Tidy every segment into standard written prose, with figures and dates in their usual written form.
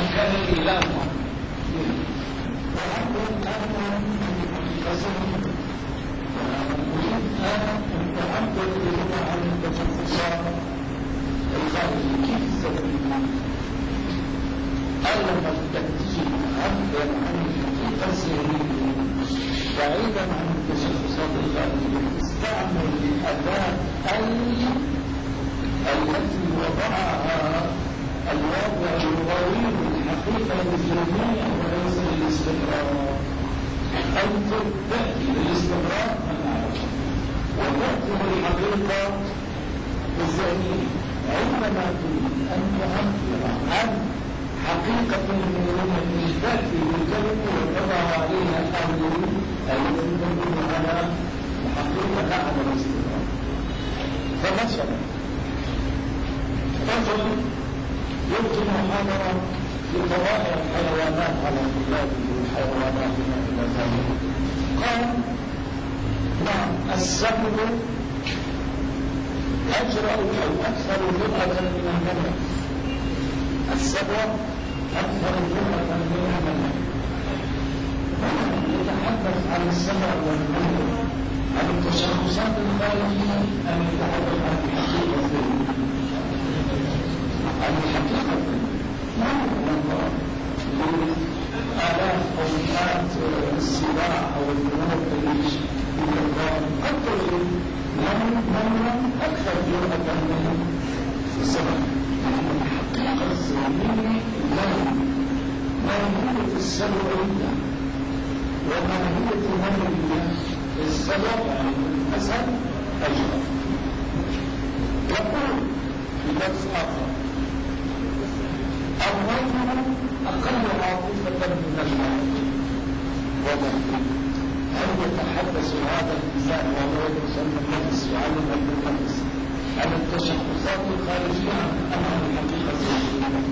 كان الإله وعبد الآن منفصل ويريد أن تعبر بلغة عن التخصصات الخارجية. كيف تستخدمها؟ ألم التكتيك عبر عن الحقيقة السيرية بعيدا عن التشخصات الخارجية، استعمل الأداة التي وضعها الواقع اللغوي الحقيقة الوجودية وليس للاستقرار. أنت تأتي للاستقرار وتأتي للحقيقة الذهنية. عندما تريد أن تعبر عن حقيقة من تأتي بالكلمة وتضع عليها التي تدل على الحقيقة لا على الاستقرار. فمثلا رجل يلقي محاضرة لطوائع الحيوانات على طلابه والحيوانات إلى ذلك، قال نعم السبب أجرأ أو أكثر جرأة من الملك. السبب أكثر جرأة من الملك. يتحدث عن السبب والملك، عن التشخصات الخارجية أم يتحدث عن الحقيقة؟ عن الحقيقة ما هو آلاف أو مئات السباع أو الجنود اللي يقال قد تجد من أكثر جرأة من السبب. الحقيقة السلمية ماهية السببية وماهية المرئية. السبب يعني الأسد أجرأ. يقول في درس آخر الرجل أقل عاطفة من المرء وضعه. هل يتحدث هذا الإنسان وهو يسمى النفس يعلم بالنفس عن التشخصات الخارجية أم عن الحقيقة السلبية؟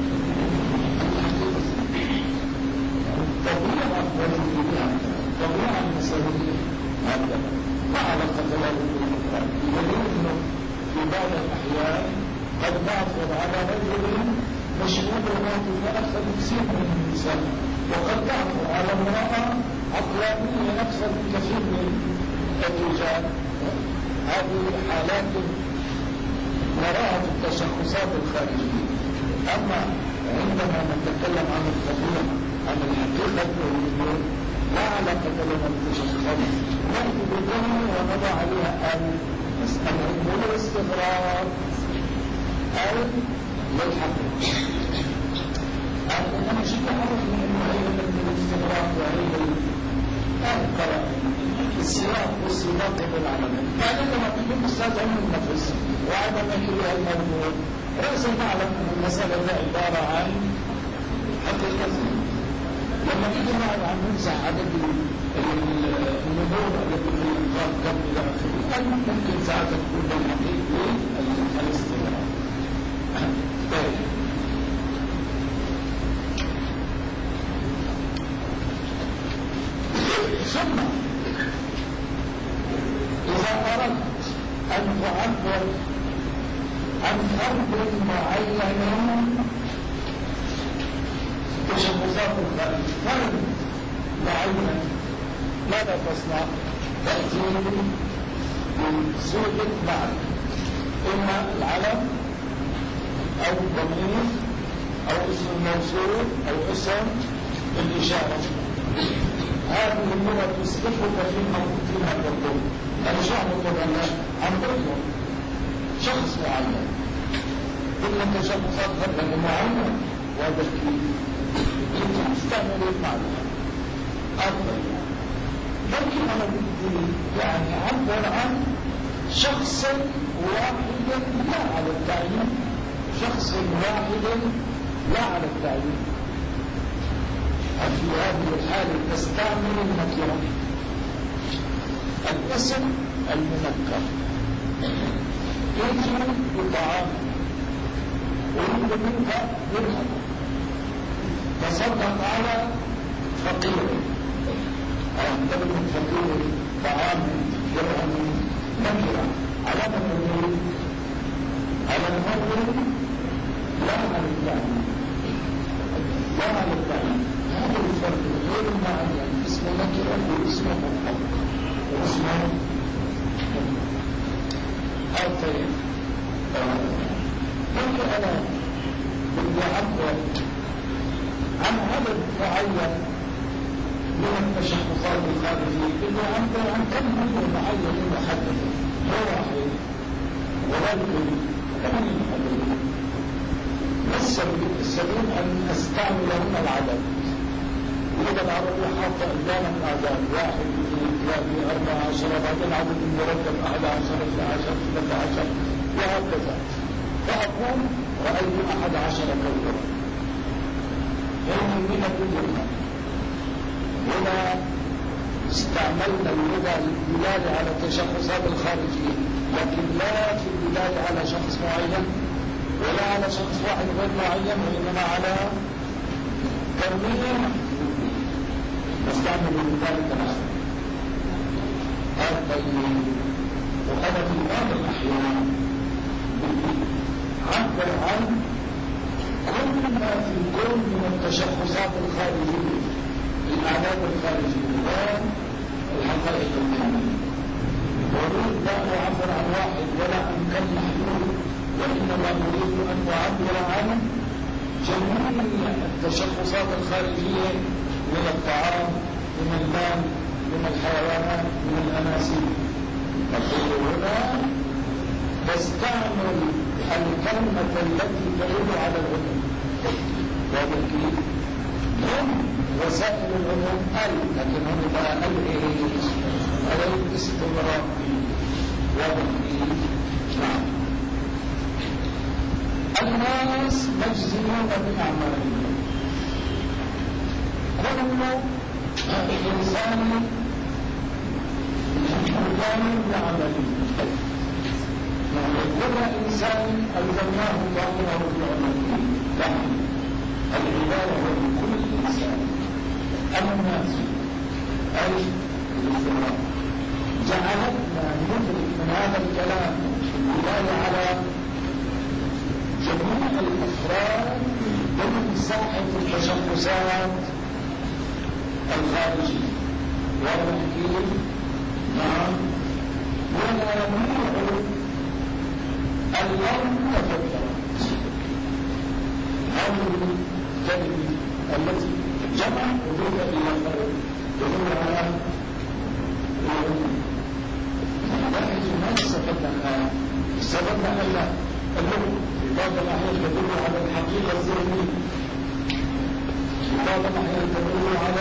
طبيعة وجودية، طبيعة مساوية هذا ما علاقة له بالقرآن. بدليل أنه في بعض الأحيان قد نعثر على رجل مشهور ومعطوف أكثر بكثير من النساء، وقد نعثر على امرأة عقلانية أكثر بكثير من الرجال. هذه حالات نراها في التشخصات الخارجية. أما عندما نتكلم عن الطبيعة عن الحقيقة والوجود لا علاقة لنا بالتشخصات. نأتي بالدنيا ونضع عليها مسألة والاستقرار أو للحقيقة. أنا جدا أعرف أنه هي من الاستقرار وهي السياق والسياق بالعمل. بعدين لما تكون أستاذ علم النفس وعندما يكون الموضوع رأسا نعلم أن المسألة عبارة عن حقيقة. لما تيجي نعرف عن نمسح عدد النمور التي في الإنقاذ قبل إلى آخره، ممكن ساعتها تكون بالحقيقة الاستقرار. ثم إذا أردت أن تعبر عن فرد معين تشخصات الخارج، فرد معين، ماذا تصنع؟ تأتي بصيغة معنى، إما العلم أو الضمير أو اسم الموصول أو اسم الإشارة. هذه اللغة تسقطك في هذا الضوء. أنا شو عم بقول عم بطلب شخص معين، كل تشخصات غير معينة، وهذا الكيف يمكن تستعمل المعنى أفضل. لكن أنا بدي يعني أعبر عن شخص واحد لا على التعيين، شخص واحد لا على التعيين. في هذه الحالة تستعمل النكرة، الاسم المنكر. يجي بطعام أريد منك درهم، تصدق على فقير، أنت من فقير طعام درهم نكرة على من يريد، على المؤمن لا على الثاني، لا النكرة واسمه مطلق واسمه طيب ممكن أنا بدي أعبر عن عدد معين من التشخصات الخارجية، بدي أعبر عن كم مدة معين محددة، مو واحد ولكن كم محددة. السبيل أن أستعمل هنا العدد. اللغة العربية حاطة قدامك أعداد 1 2 3 4 10 بعدين عدد المركب 11 12 13 وهكذا. فأقول رأيت 11 كوكبا. من الدنيا هنا استعملنا اللغة للدلالة على التشخصات الخارجية، لكن لا في الدلالة على شخص معين ولا على شخص واحد غير معين، وإنما على تنويع نستعمل ذلك الآن. وأنا في بعض الأحيان عبر عن كل ما في الكون من التشخصات الخارجية، الأعداد الخارجية والحقائق الكونية. وأريد لا أعبر عن واحد ولا عن كم محلول، وإنما أريد أن أعبر عن جميع التشخصات الخارجية من الطعام، من الماء، من الحيوانات، من الأناسيب. أقول هنا تستعمل الكلمة التي تدل على العموم. وهذا كيف؟ هم وسائل العموم لكن هم بقى على الاستمرار. وهذا كيف؟ نعم. الناس مجزمون بأعمالهم. كل إنسان مجزم بعمله. كل إنسان ألزمناه ضامنه بعمله. العبادة لكل إنسان. الناس أي الاستمرار. جعلتنا ندرك من هذا الكلام الدلالة على جميع الأفراد ضمن ساحة التشخصات الخارجية. والتحكيم نعم، ولا يمنع الأرض تفكرت. هذه الكلمة التي جمع وضوء إلى الأرض تدل على العلوم. نحن ما استفدنا أن اللغة في بعض الأحيان تدل على الحقيقة الذهنية، في بعض الأحيان تدل على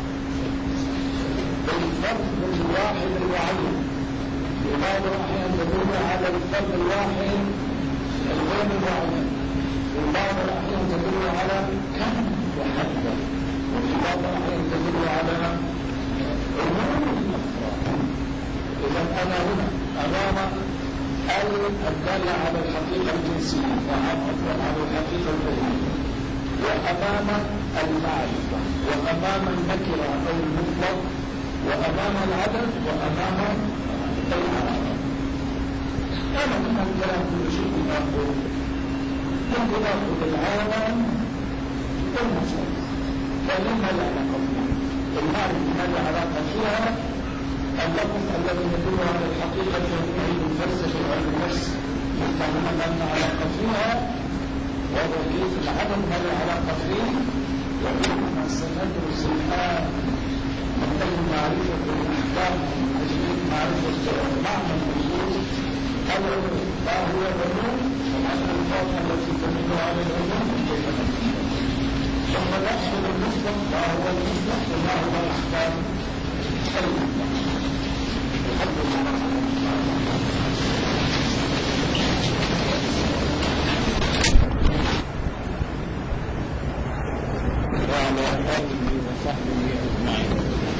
الفرد الواحد المعين، في بعض الأحيان تدل على الفرد الواحد الغير معين، في بعض الأحيان تدل على كم وحدة، وفي بعض الأحيان تدل على عموم الأفراد. إذا أنا هنا أمام الدالة على الحقيقة الجنسية وأمام على الحقيقة الذهنية، وأمام المعرفة، وأمام النكرة أو المطلق، وأمام العدد، وأمام العالم. أنا من الكلام كل شيء آخر ممكن آخذ العالم والمفروض، فلما لا علاقة فيها المعرفة ما لا علاقة فيها. اللفظ الذي يدل على الحقيقة الجميعية الفلسفة وعلم النفس يفهمون أن علاقة فيها، وهو كيف العدم ما له علاقة فيه. وإنما سندرس الآن من أجل معرفة الأحكام ومن أجل معرفة معنى الوجود العلوم، ما هو العلوم وما الألفاظ التي تدل على العلوم كيف نفهم، ثم نأخذ المطلق ما هو المطلق وما هو الأحكام المطلق. الحمد لله. وعلى آله وصحبه أجمعين.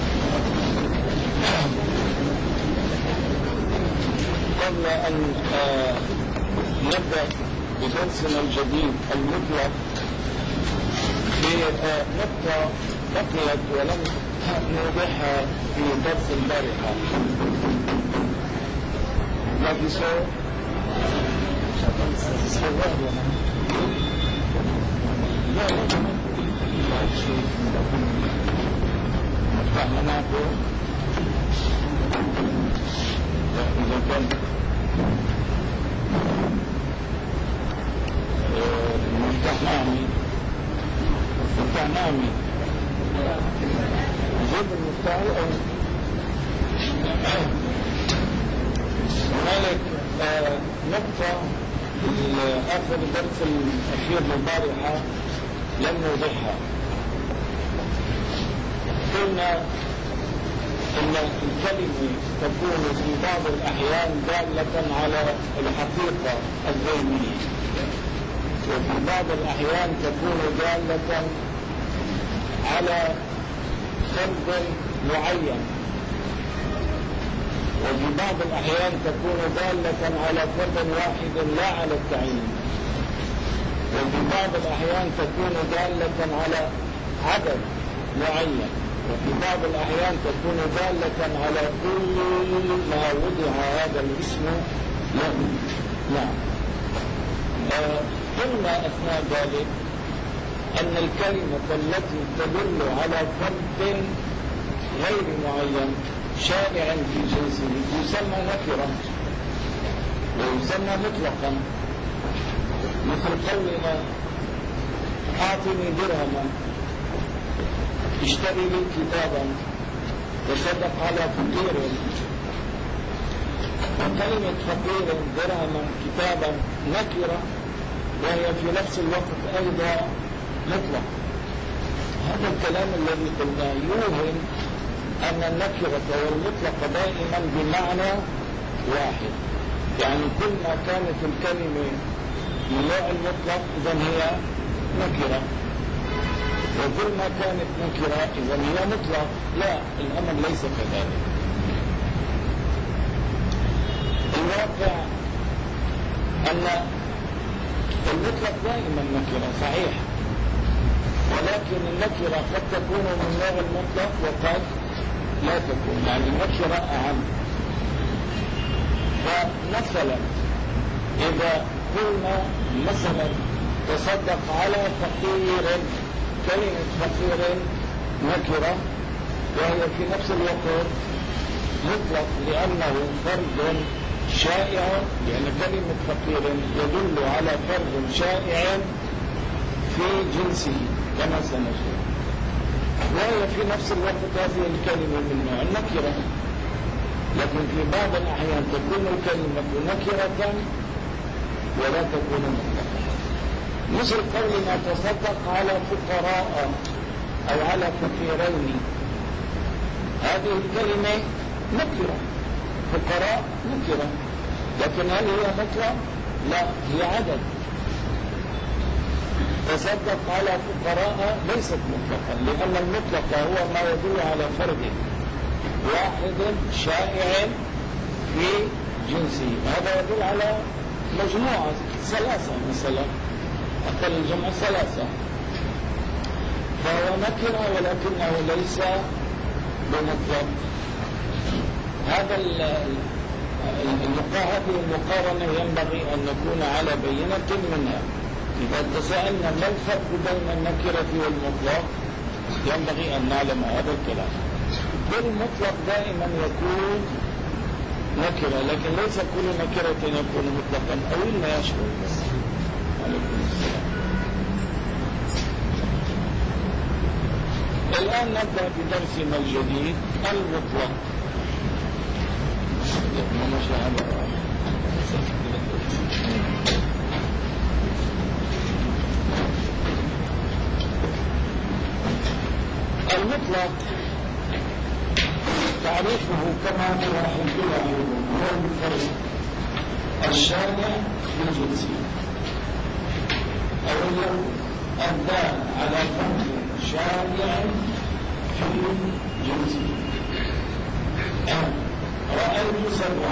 قبل أن نبدأ بدرسنا الجديد المطلق بنقطة بقيت ولم نوضحها في درس البارحة. لكن لا هناك إذا كان مفتاح نامي جد المفتاح هنالك نقطة آخر الدرس الأخير للبارحة لم نوضحها. قلنا أن الكلمة تكون في بعض الأحيان دالة على الحقيقة الذهنية، وفي بعض الأحيان تكون دالة على فرد معين، وفي بعض الأحيان تكون دالة على فرد واحد لا على التعيين، وفي بعض الأحيان تكون دالة على عدد معين، وفي بعض الأحيان تكون دالة على كل ما وضع هذا الاسم له. نعم. قلنا أثناء ذلك أن الكلمة التي تدل على فرد غير معين شائع في جنسه يسمى نكرة ويسمى مطلقا، مثل قولنا أعطني درهما، اشتري لي كتابا، تصدق على فقير. وكلمة فقير درهما كتابا نكرة وهي في نفس الوقت أيضا مطلق. هذا الكلام الذي قلناه يوهم أن النكرة والمطلق دائما بمعنى واحد، يعني كل ما كانت الكلمة من نوع المطلق إذن هي نكرة، وكل ما كانت نكرة إذن هي مطلق. لا، الأمر ليس كذلك. الواقع أن المطلق دائما نكرة صحيح، ولكن النكرة قد تكون من نوع المطلق وقد لا تكون، يعني النكرة أهم. فمثلا إذا قلنا مثلا تصدق على فقير، كلمة فقير نكرة وهي في نفس الوقت مطلق لأنه فرد شائع، لأن كلمة فقير يدل على فرد شائع في جنسه كما سنشوف، وهي في نفس الوقت هذه الكلمة من نوع النكرة. لكن في بعض الأحيان تكون الكلمة نكرة ولا تكون مطلقة، مثل قولنا تصدق على فقراء أو على فقيرين. هذه الكلمة نكرة، فقراء نكرة، لكن هل هي مطلق؟ لا، هي عدد. تصدق على فقراء ليست مطلقا، لأن المطلق هو ما يدل على فرد واحد شائع في جنسه، هذا يدل على مجموعة ثلاثة مثلا، أقل الجمع ثلاثة، فهو نكرة ولكنه ليس بمطلق. هذه المقارنة ينبغي أن نكون على بينة منها. إذا تساءلنا ما الفرق بين النكرة والمطلق ينبغي أن نعلم هذا الكلام. كل مطلق دائما يكون نكرة، لكن ليس كل نكرة يكون مطلقا أو إلا يشمل. عليكم السلام. الآن نبدأ بدرسنا الجديد المطلق. المطلق تعريفه كما هو حكي هو الفرد الشائع في جنسه، أو الدال على فرد شائع في جنسه. رأيت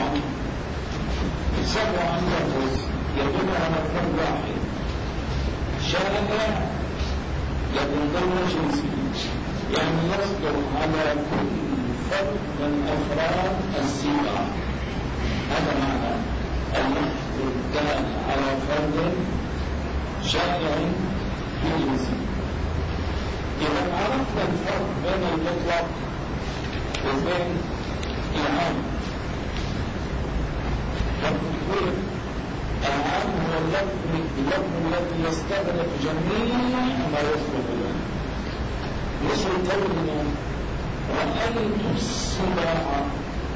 سبعا لفظ يدل على فرد واحد شائع لكن ضمن جنسه، يعني يصدر على كل فرد من أفراد السبعة. هذا معنى اللفظ الدال على فرد شائع في جنسه. إذا عرفنا الفرق بين المطلق وبين العام. والتكبير العام هو اللفظ الذي يستغرق جميع ما يصلح له، مثل قولنا رأيت السباع.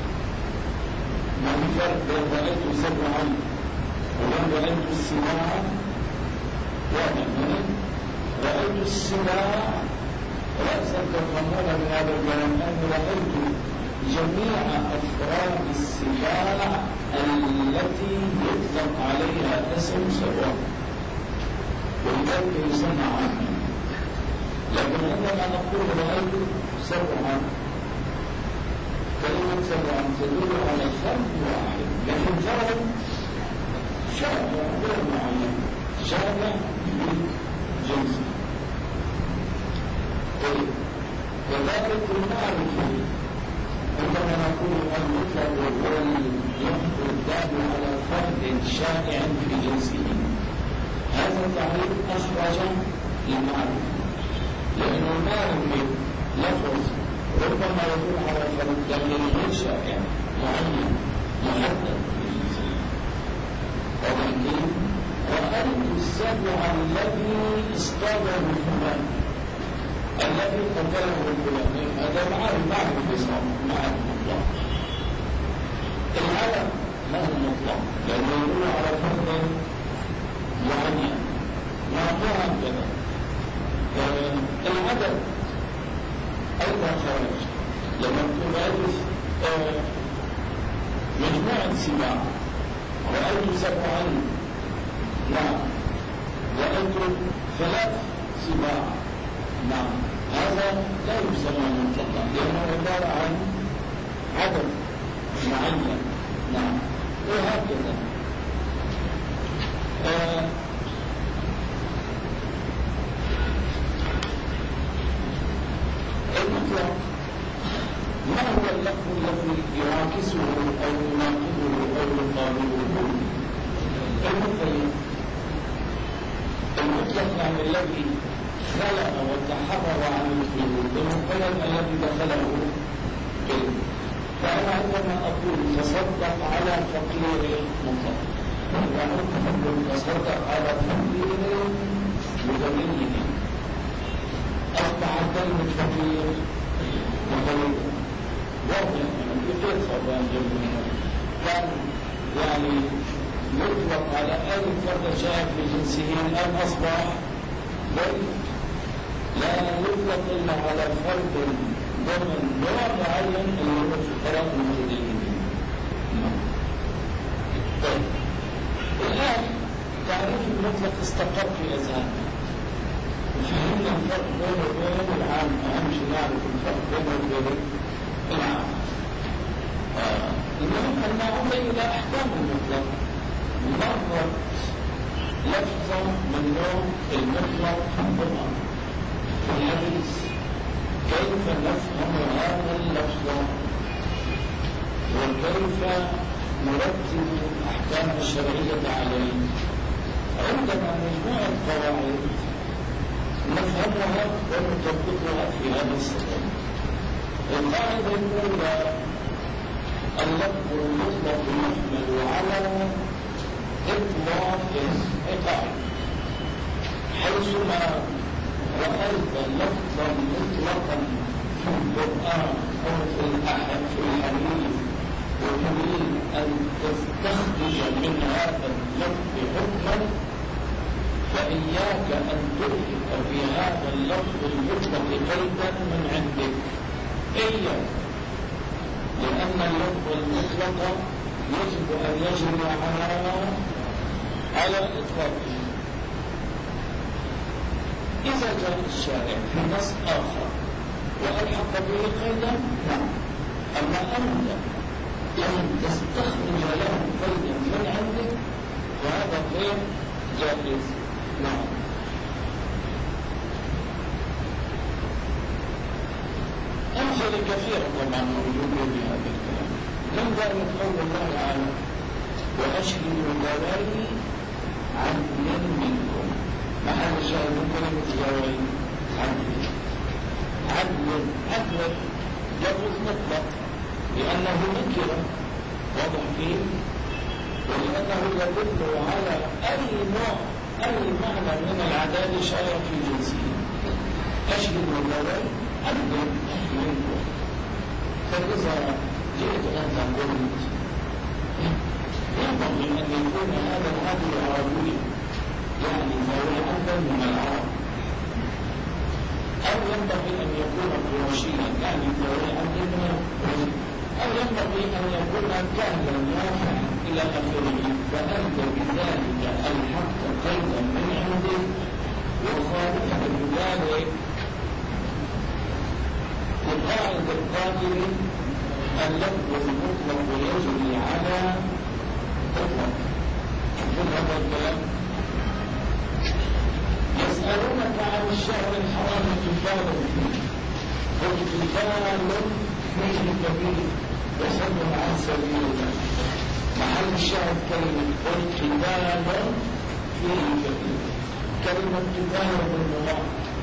ما الفرق بين رأيت سبعا وبين رأيت السباع؟ واضح. رأيت السباع رأسا تفهمون من هذا الكلام أن رأيت جميع أفراد السباع التي يطلق عليها اسم سبع، ولذلك يسمى عنها. لكن عندما نقول رأيت سبعا، كلمة سبعا تدل على فرد واحد، لكن فرد شابه غير معين، شابه بالجنس. طيب كذلك المعرفة عندما نقول المطلق هو اللفظ الدال على فرد شائع في جنسه، هذا التعريف أخرج المعرفة، لأن المعرفة لفظ ربما يكون على فرد لكن غير شائع معين محدد في جنسه. ولكن رأيت السبع الذي اصطاده فلان، الذي قتله الفلاني، هذا معرفة اسمه معرفة مطلق. العلم ما هو مطلق؟ لأنه يدل على فرد معين معطوها كذا. العدد أيضا خارج. لما تبعث مجموعة سباع، رأيت سبعا، نعم، رأيت 3 سباع، نعم، هذا لا يسمى مطلقا لأنه عبارة عن عدد معين، نعم، وهكذا. المطلق ما هو اللفظ الذي يعاكسه أو يناقضه أو يقابله؟ المطلق يعني الذي خلق وتحرر عن القيود، المقيد الذي دخله قيد. فأنا عندما أقول تصدق على فقير مطلق، يعني أقول تصدق على فقير متميز، أصبح كلمة فقير متميز واضح يعني كيف صار جميعا. كان يعني يطلق على أي فرد شاء في جنسه الآن أصبح بل لا يطلق إلا على فرد ضمن نوع معين اللي هو الفقراء الموجودين. طيب الآن تعريف المطلق استقر في أذهاننا وفهمنا الفرق بينه وبين العام. أهم شيء نعرف الفرق بينه وبين العام. المهم أن نعود إلى أحكام المطلق. مرت لفظة من نوع المطلق بالأمر في الحديث، كيف نفهم هذا اللفظ وكيف نرتب الأحكام الشرعية عليه. عندنا مجموعة قواعد نفهمها ونطبقها في هذا السطر. القاعدة الأولى: اللفظ المطلق يحمل على إطلاق القاعدة، حيثما رأيت لفظا مطلقا في القرآن أو في الحديث وتريد أن تستخرج من هذا اللفظ حكما، فإياك أن تلحق في هذا اللفظ المطلق قيدا من عندك، إياك، لأن اللفظ المطلق يجب أن يجري على إطلاقه. إذا جاء الشارع في نص آخر وألحق به قيدا، نعم، أما أنت أن تستخرج له قيدا من عندك فهذا غير جائز. نعم. أمثلة كثيرة طبعا موجودة بهذا الكلام. من ذلك قول الله تعالى: وأشهدوا ذوي عدل منكم. محل الشاهد من كلمة ذوي عدل. عدل لفظ مطلق لأنه نكر واضح فيه، ولأنه يدل على أي نوع أي معنى من العداد شايع في جنسه. أشهد والله أبدا منكم. فإذا جئت أنت قلت ينبغي أن يكون هذا العدل عربي يعني ذوي عدل من العرب، أو ينبغي أن يكون قرشيا يعني ذوي عدل من القرش، أو ينبغي أن يكون كهلا نافعا إلى آخره، فأنت بذلك الحق قيدا من عندك وخالفت بذلك لقاعدة القائل اللفظ المطلق يجري على مطلق. كل هذا الكلام. يسألونك عن الشهر الحرام قتال فيه، قل قتال فيه كبير وصد عن سبيل الله. محل الشاهد كلمة قل قتال فيه كبير. كلمة قتال بالمضاعف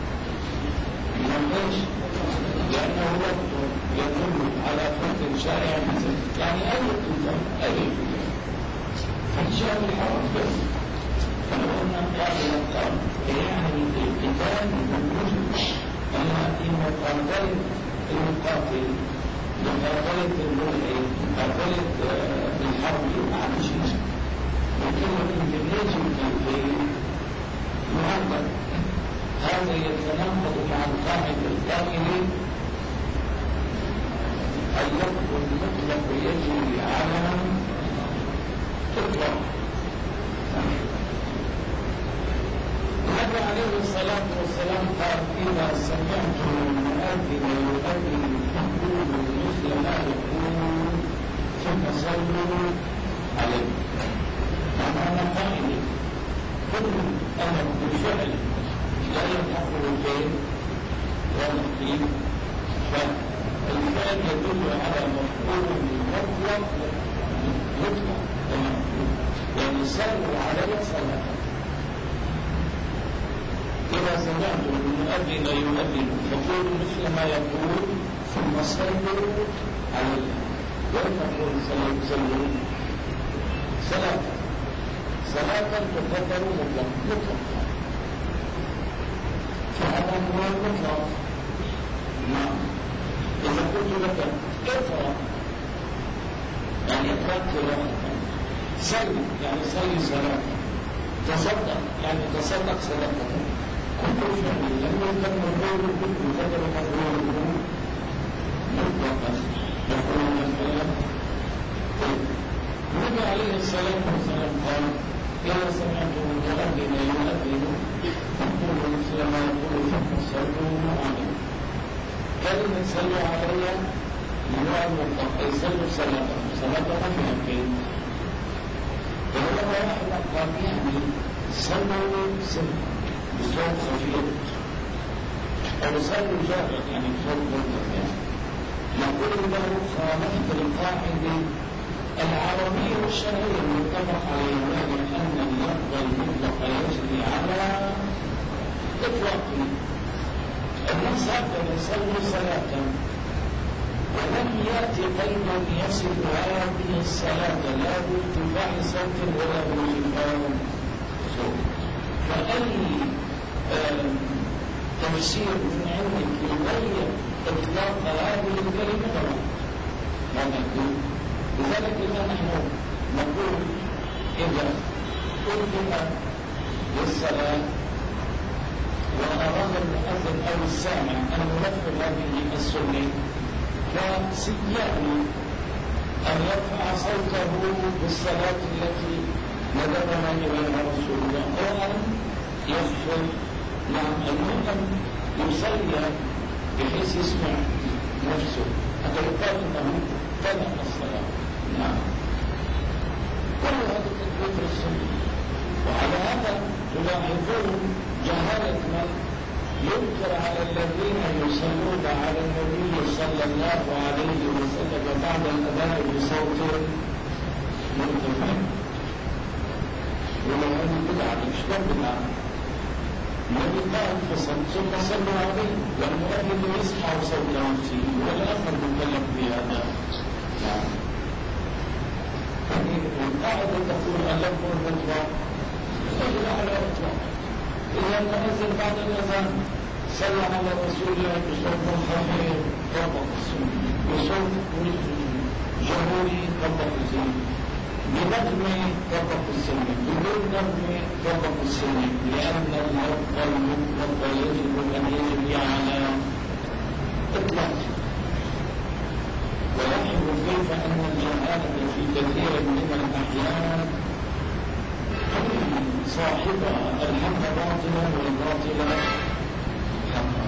ليش؟ لأنه لفظ يدل على فرد شائع يعني أي قتال أي قتال في الشهر الحرام بس. فلو أن قائل قال يعني القتال بالوجود، أما إن مقاتلة المقاتل مقاتلة مقاتلة الحرب عن شيء وكلمة بالنجم الكافرين معبر. هذا يتناقض مع القاعدة القائلة اللفظ المطلق يجري على تطلق. النبي عليه الصلاة والسلام قال إذا سمعتم المؤذن يؤذن فقولوا مثل ما يقول ثم صلوا عليه. أنا قائل كل أمر بالفعل لا يلحقه الفعل والنقيض، فالفعل يدل على مفعول مطلق يعني صلوا عليه صلاة. إذا سمعتم المؤذن يؤذن فقولوا مثل ما يقول ثم صلوا عليه. وتقول صلوا صلاة تقدر مطلق فهذا هو المطلق. نعم. إذا قلت لك اقرأ يعني اقرأ قراءة، صلي يعني صلي صلاة، تصدق يعني تصدق صدقة، كل فعل لم يكن مفعول به قدر مفعوله مطلقا. يقول الكلام النبي عليه الصلاة والسلام قال إذا سمعتم المؤذن يؤذن فقولوا مثل ما يقول ثم صلوا عليه. كلمة صلوا علي نوع مطلق أي صلوا صلاة في البيت. فهو واحد قال يعني صلوا بصوت خفيف أو صلوا جاهر يعني بصوت مرتفع. نقول له خالفت القاعدة العربية والشرعية المتفق عليها أن اللفظ المطلق يجري على إطلاقه. النص هكذا يصلي صلاة ولم يأتي قيد يصف هذه الصلاة لا بارتفاع صوت ولا بارتفاع صوت. فأي تفسير من عندك يغير إطلاق هذه الكلمة ما نقول. لذلك نحن نقول إذا أذن للصلاة وأراد المؤذن أو السامع أن ينفذ هذه السنة فسيان أن يرفع صوته بالصلاة التي ندبنا إليها رسول الله، أو أن يخفض المؤمن يصلي بحيث يسمع نفسه حتى يقال أنه تبع الصلاة. نعم. كل هذا تطبيق السنة. وعلى هذا تلاحظون جهالة من ينكر على الذين يصلون على النبي صلى الله عليه وسلم بعد الأذان بصوت مرتفع. ولو هذه بدعة شلون بدعة؟ النبي قال ثم صلوا عليه والمؤذن يسمع صوت نفسه ولا أخر من القاعدة تقول اللفظ المطلق يدل على الإطلاق. إذا المؤذن بعد الأذان صلى على رسول الله بصوت خفيف طبق السنة، بصوت جهوري طبق السنة، بنغمة طبق السنة، بدون نغمة طبق السنة، لأن اللفظ المطلق يجب أن يجري على إطلاق. ولاحظوا كيف أن الجهالة في كثير من الأحيان صاحبها الحق باطلا والباطل حقا.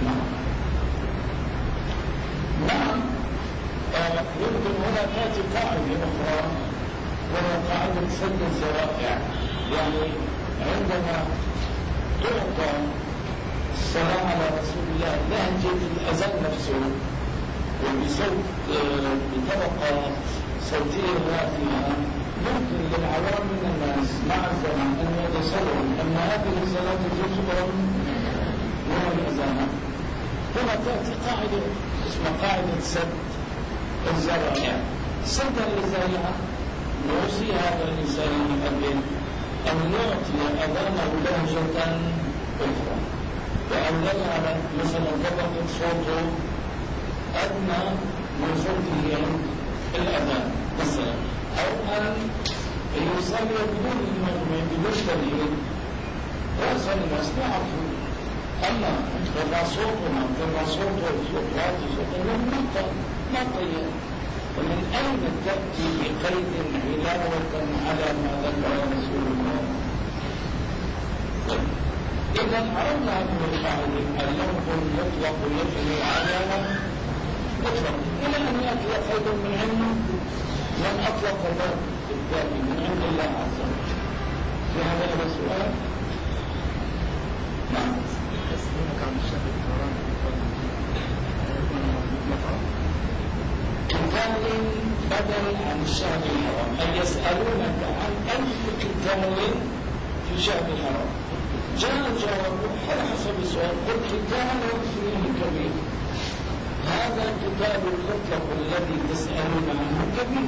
نعم. يمكن هنا تأتي قاعدة أخرى وهي قاعدة سد الذرائع. يعني عندما تعطى الصلاة على رسول الله لهجة الأذان نفسه وبصوت بطبقة صوتية رافعة، ممكن للعوام من الناس مع الزمن أن يتصوروا أن هذه الصلاة جزء من الأذان. هنا تأتي قاعدة اسمها قاعدة سد الذرائع. سد الذرائع نوصي هذا الإنسان المؤذن أن يعطي أذانه لهجة أخرى، وأن يجعل مثلا طبقة صوته أدنى من صوته عند الأذان مثلا، أو أن يصلي بدون النغمة بدون تمهيد وصل الناس يعرفوا. أما كما صوته صوت واطي صوته ما طيب. ومن أين تأتي بقيد علاوة على ما ذكر رسول الله؟ إذا عرفنا هذه القاعدة اللفظ المطلق يجري على مطلق إلى أن يأتي قيد من علم من أطلق ذلك الذاتي من عند الله عز وجل. في هذا السؤال؟ نعم. تسليمك عن الشهر الحرام قتال بدل عن الشهر الحرام، أن يسألونك عن أي قتال في شهر الحرام. جاء الجواب على حسب السؤال، قل قتال فيه كبير. هذا القتال المطلق الذي تسألون عنه كبير.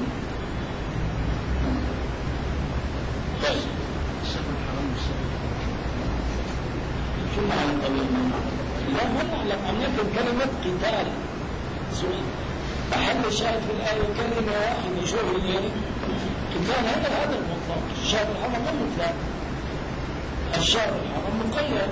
طيب الشهر الحرام شو معنى قبل؟ لا ما نعلم أن يكون كلمة قتال سؤال. محل الشاهد في الآية كلمة واحدة شو هي؟ قتال. هذا المطلق. الشهر الحرام ما مطلق، الشهر الحرام مقيد.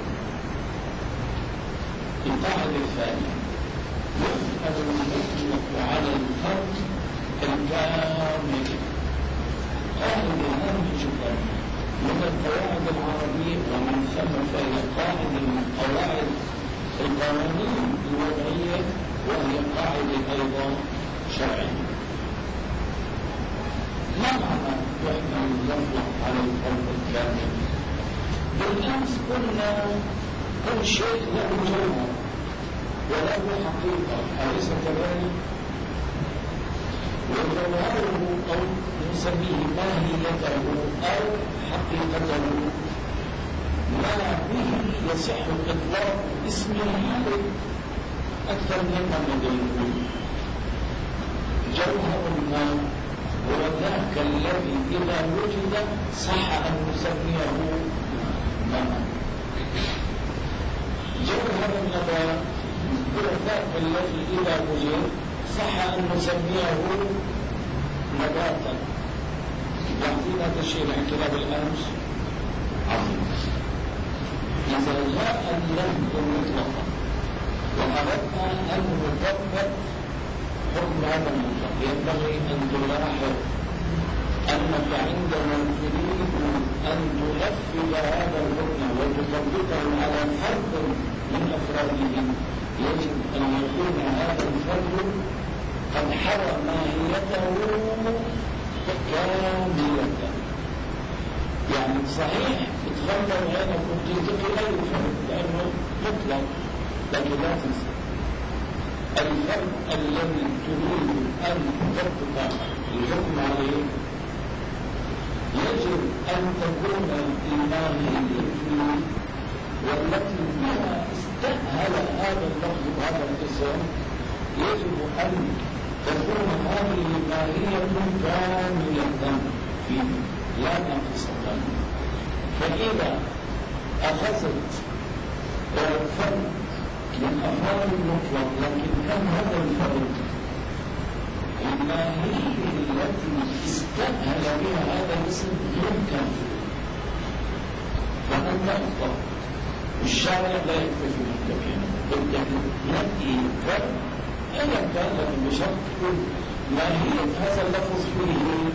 القاعدة الثانية يفعل المطلق على الفرد الكامل. قاعدة هامة جدا من القواعد العربية، ومن ثم فهي قاعدة من القواعد القانونية الوضعية، وهي قاعدة أيضا شرعية. ما معنى يحمل المطلق على الفرد الكامل؟ بالأمس قلنا كل شيء له جوهر وله حقيقة، أليس كذلك؟ وجوهره أو نسميه ماهيته أو حقيقته ما به يصح إطلاق اسمه أكثر مما ندعوه. جوهر الماء هو ذاك الذي إذا وجد صح أن نسميه ماء. جوهر النبات هو ذاك الذي إذا وجد صح أن نسميه نباتا. يعطينا تشير عن كتاب الأمس عظيم. إذا جاء اللفظ مطلقا وأردنا أن نطبق حكم هذا المطلق، ينبغي أن تلاحظ أنك عندما تريد أن تنفذ هذا الحكم وتطبقه على فرد من أفراده، يجب أن يكون هذا الفرد قد حوى ماهيته كاملة. يعني صحيح تتغمر عينك وتلتقي أي فرد لأنه مطلق، لكن لا تنسى الفرد الذي تريد أن تطبق الحكم عليه يجب أن تكون الماهية والتي بها استأهل هذا اللفظ هذا الاسم، يجب أن تكون هذه الماهية كاملة فيه لا ناقصة. فإذا أخذت فرد من أفراد المطلق، لكن كان هذا الفرد الماهية التي استأهل بها هذا الاسم يمكن فأن تخطأ، والشارع لا يكتفي بالتبيين، بدك نأتي فرد أيا كان، لكن بشرط تكون ماهية هذا اللفظ فيه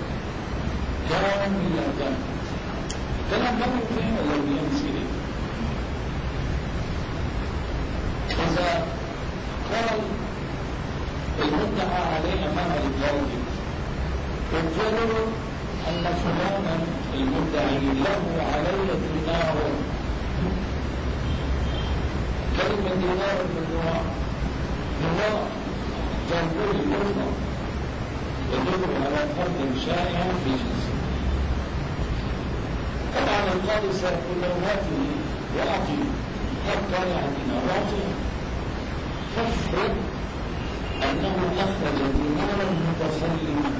كاملة. كلام لا يمكن الذي يمثل. إذا قال المدعى عليه أمام القاضي يقرر أن فلانا المدعي له علي دينار، كلمة دينار هو تنقل المطلق يدل على فرد شائع في جنسه. طبعا القاضي سيقول له هاته وأعطي حتى يعطينا واعطيه. فافرض أنه أخرج دينارا متسلما،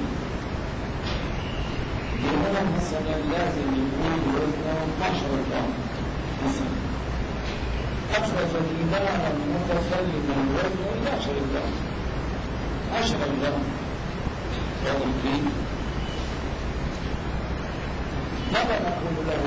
دينارا مثلا لازم يكون وزنه 10 جرام مثلا، أخرج دينارا متسلما وزنه 10 جرام 10 جرام، فهمت؟ ماذا نقول له؟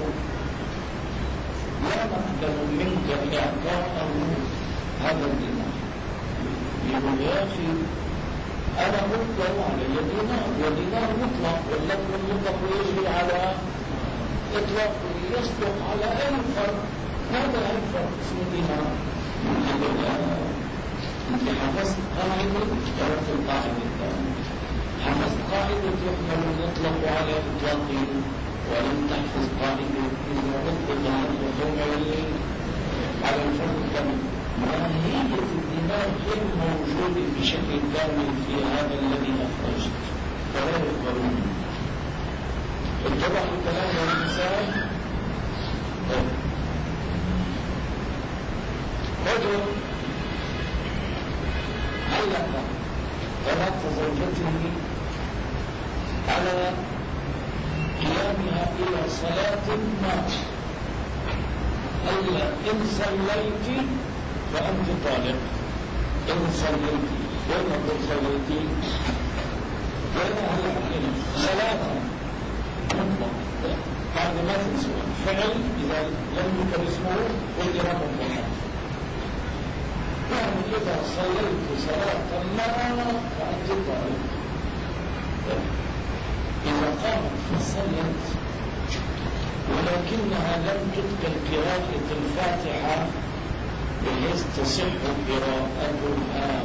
لا نقبل منك إعطاءه هذا الدينار. يقول يا أخي أنا مطلق علي دينار، ودينار مطلق، واللفظ المطلق يجري على إطلاق، يصدق على أي فرد. هذا أي فرد اسمه دينار. يقول لا، أنت حفظت قاعدة، عرفت القاعدة الثانية، حفظت قاعدة يحمل المطلق على إطلاقه، ولم تحفظ قاعدة إذا أطلق المطلق على الفرد الكامل. ماهية الدماغ غير موجودة بشكل كامل في هذا الذي أخرجت، فلا يقبلون. اتضح الكلام والإنسان. رجل علق طلاق زوجته على قيامها إلى صلاة ما، قال إن صليت فأنت طالق. إن صليت، وين أقول صليتي؟ وين هلا حكينا؟ صلاة مطلق، هذا ما تنسوا فعل إذا لم يذكر اسمه والإرادة مطلقة. يعني إذا صليت صلاة ما فأنت طالق. إذا قامت فصلت ولكنها لم تتقن قراءة الفاتحة بحيث تصح قراءتها،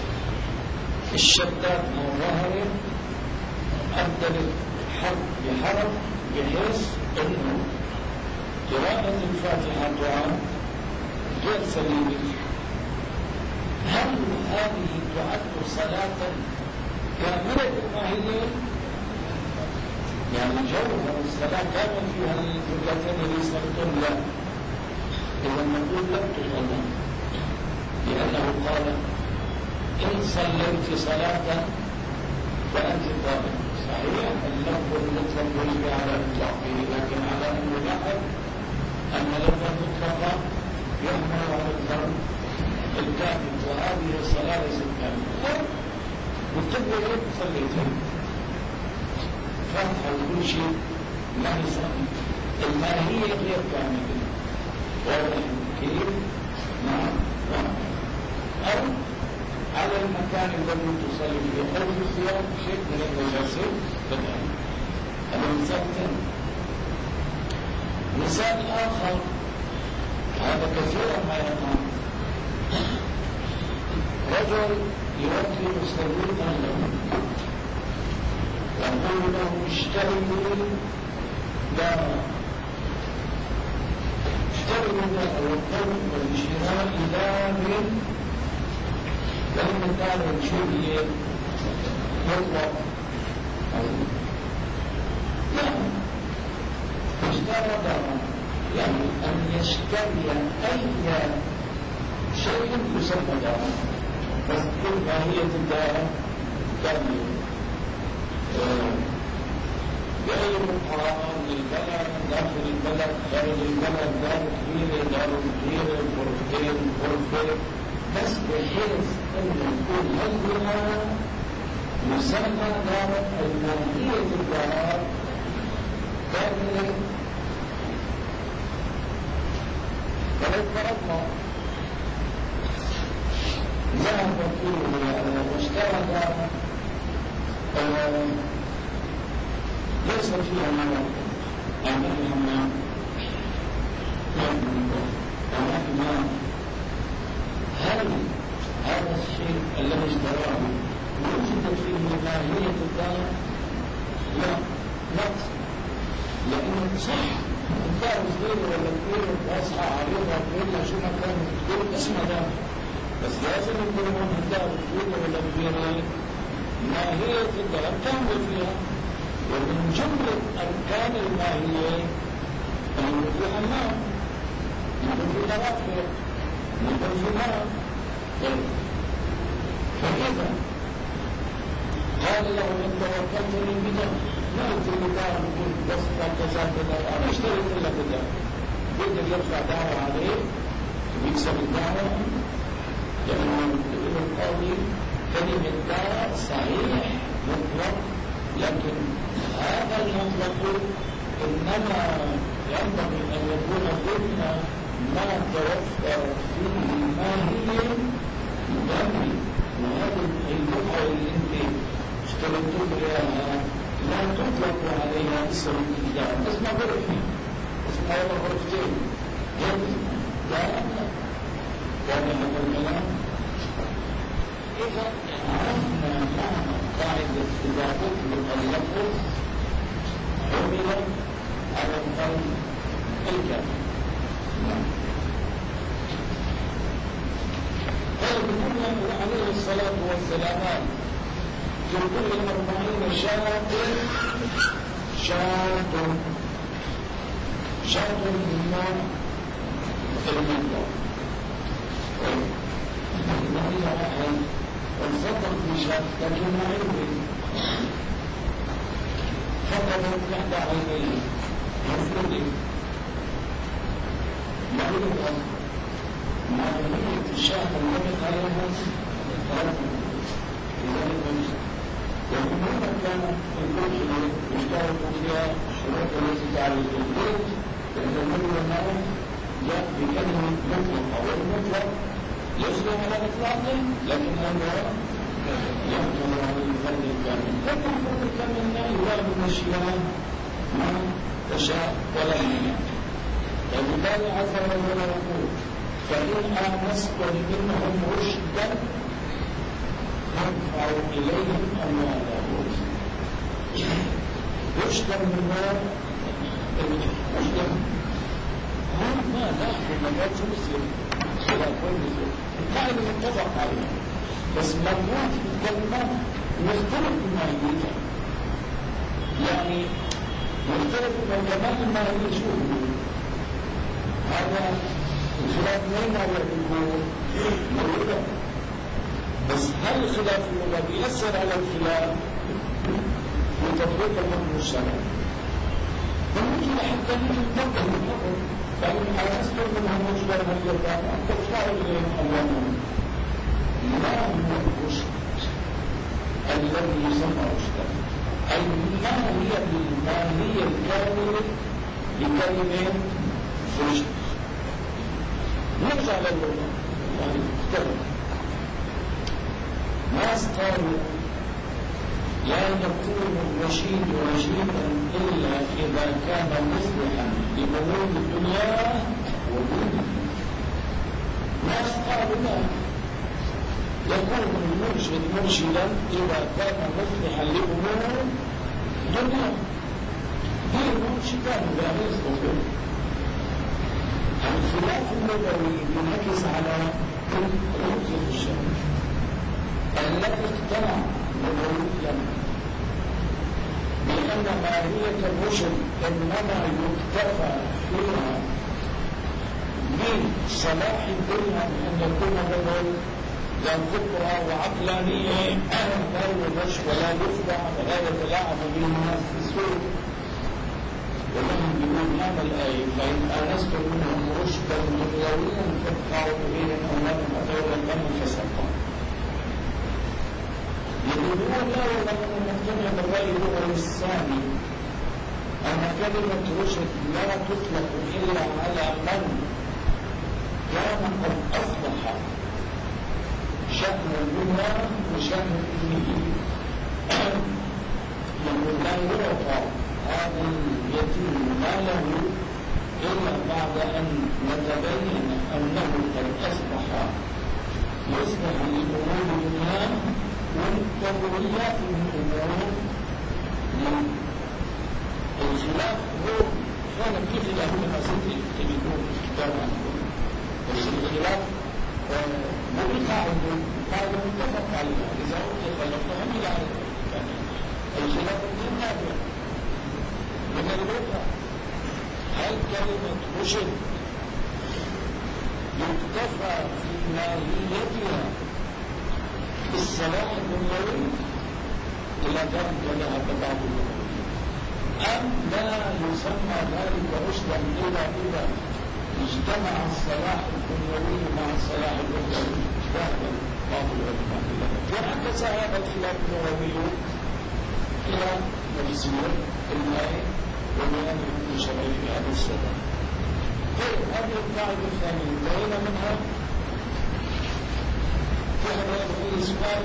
الشدات من ظهر أبدلت حرف بحرف بحيث أنه قراءة الفاتحة غير سليمة. هل هذه تعد صلاة كاملة الماهية؟ يعني جوهر الصلاة كامل فيها الجملتين اللي سمعتم؟ لا. إذا نقول لم تصلى، لأنه قال إن صليت صلاة فأنت طالب. صحيح اللفظ المطلق يجري على إطلاقه، لكن على أن نلاحظ أن اللفظ المطلق يحمل على الضرب الكامل، وهذه الصلاة ليست كاملة. وتقول لك صليتين فاتحة وكل شيء ما يصلي، الماهية غير كاملة. واضح كيف؟ نعم. أو على المكان الذي تصلي فيه، أو في الثياب شيء من النجاسة بدأ. هذا مثال ثاني. مثال آخر، هذا كثيرا ما يقع. رجل يوكل صديقا له يقول له اشتري لي دارا، والقول والشراء دار لأن دار الشيء يطلق يعني اشترى دارا، يعني أن يشتري أي شيء يسمى دارا، بس كل ماهية الدار كاملة. مقام للبلد، داخل البلد، خارج البلد، دار كبيرة، دار كبيرة، غرفتين، غرفة، بس بحيث أن يكون هالبناء مسمى دار الماهية الدار كاملة. ولو فرضنا ذهب فيه واشترى دار ليس فيها مرض أما الحمام هل هذا الشيء الذي اشتراه وجدت فيه ماهية الدار؟ لا، نقص. لأنه صح الدار صغيرة ولا كبيرة واسعة عريضة طويلة شو ما كان تقول اسمها دار، بس لازم يكون من الدار طويلة ولا كبيرة ماهية الدار كاملة فيها. ومن جملة أركان الماهية أن يكون في حمام، يكون في مرافق، يكون في ماء. فإذا قال له إن توكلتني بدار، ما قلت له دار بس كذا كذا، أنا اشتريت لك الدار، بده يرفع دعوة عليه ويكسب الدعوة، لأنه ابن القاضي كلمة دار صحيح مطلق، لكن هذا المطلق إنما ينبغي أن يكون ضمن ما توفر فيه ماهية دمي. وهذه البقعة اللي انت اشتريتوا إياها لا تطلق عليها اسم الإبداع، اسمها غرفة، اسمها غرفتين، لا يعني هذا الكلام. إذا عرفنا معنى قاعدة إذا أطلق اللفظ حمل على القلب الكامل. قال النبي عليه الصلاة والسلام في كل 40 شاة مما المنطق النبي واحد وصدق بشاة لكن ما عندي فقدت إحدى عينيه مفروض ما يبقى معلومية الشاة التي قالها وهناك كان الكل يشترط فيها شروط التي تعرف البيت، لأن النبي والنار جاء بكلمة مطلقة، والمطلق يصلح على إطلاقه لكنه يحكم على الفرد الكامل. لكن الفرد الكامل لا يراد من الشيء ما تشاء ولا يمنع. وبالتالي عز وجل يقول فإن آنستم منهم رشدا فادفع إليهم أموالهم. رشدا من مال رشدا ما نحن مجال مسلم إلى كل مسلم القاعدة متفق عليها، بس مجموعة الكلمات مختلف الماهية، يعني مختلف من جمال الماهية. شو هذا الخلاف وين هذا اللغة؟ بس هل الخلاف اللغة بيأثر على الخلاف بتطبيق الحكم الشرعي؟ فممكن حتى نجي نطبق الحكم، فإن أنستم منهم رشدا هل يرضى أن تدفعوا إليهم أموالهم. ما هو الرشد الذي يسمى رشدا؟ أي ما هي الماهية الكاملة لكلمة رشد؟ نرجع للغة يعني اختلف. ناس قالوا لا يكون الرشيد رشيدا إلا إذا كان مصلحا لأمور الدنيا والدين. ناس قالوا لا يكون المرشد مرشدا إذا كان مصلحا لأمور الدنيا. دين مرشدان لا يستطيع. الخلاف اللغوي ينعكس على رمز الشرع الذي اقتنع لغويا بأن ماهية الرشد إنما يكتفى فيها بصلاح الدنيا بأن يكون له لا فكرة وعقلانية لا يغش ولا يخدع ولا يتلاعب به الناس في السوق ولهم بيقول هذا الآية فإن آنستم منهم رشدا دنيويا فادفعوا إليهم أموالهم أطولا لهم فسقا. يقولون لا والله نقتنع بالرأي هو الثاني أن كلمة رشد لا تطلق إلا على من كان قد أصبح شأن الدنيا وشأن الدين. يقول لا يعطى هذا اليتيم ماله إلا بعد أن نتبين أنه قد أصبح يصبح لأمور الدنيا والضروريات من أمور الخلاف. هو فعلا كيف له مقاصد تجدون كتاب عنكم بس الخلاف مريحة عندهم قالوا متفق عليها إذا أطلق لفظهم إلى الخلاف النابع من الوقع. هل كلمة رشد يكتفى في ماهيتها بالصلاح الدنيوي إلى ذلك ذهب بعض العلماء، أم لا يسمى ذلك رشدا إلا إذا اجتمع الصلاح الدنيوي مع الصلاح الأخروي؟ ذهب بعض العلماء إلى ذلك، وعكس هذا الخلاف النووي إلى تفسير الآية وبيان الحكم الشرعي في هذا السبب. طيب هذه القاعدة الثانية انتهينا منها. في هذا السؤال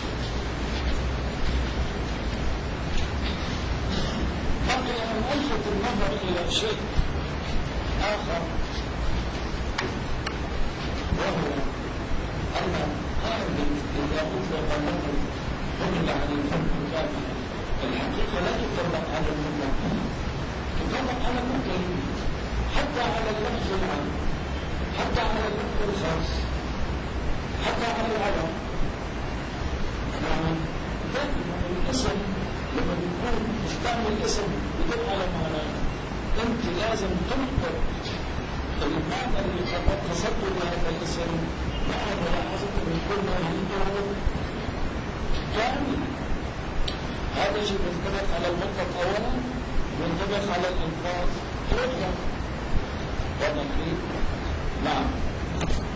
بقي أن ألفت النظر إلى شيء آخر، وهو أن هذه إذا أطلق النظر حمل عن الفرق الكامل الحقيقة لا تطلق على المطلقين، تطلق على المطلقين، حتى على اللفظ العام، حتى على اللفظ الخاص، حتى على العلم. يعني دائما الاسم لما بيكون مستعمل اسم يدل على معنى، انت لازم تنقل المعنى اللي قد قصدته بهذا الاسم مع ملاحظة من كل ما يريده كامل. هذا شيء ينطبق على المطلق اولا وينطبق على الالفاظ الاخرى. واضح؟ نعم.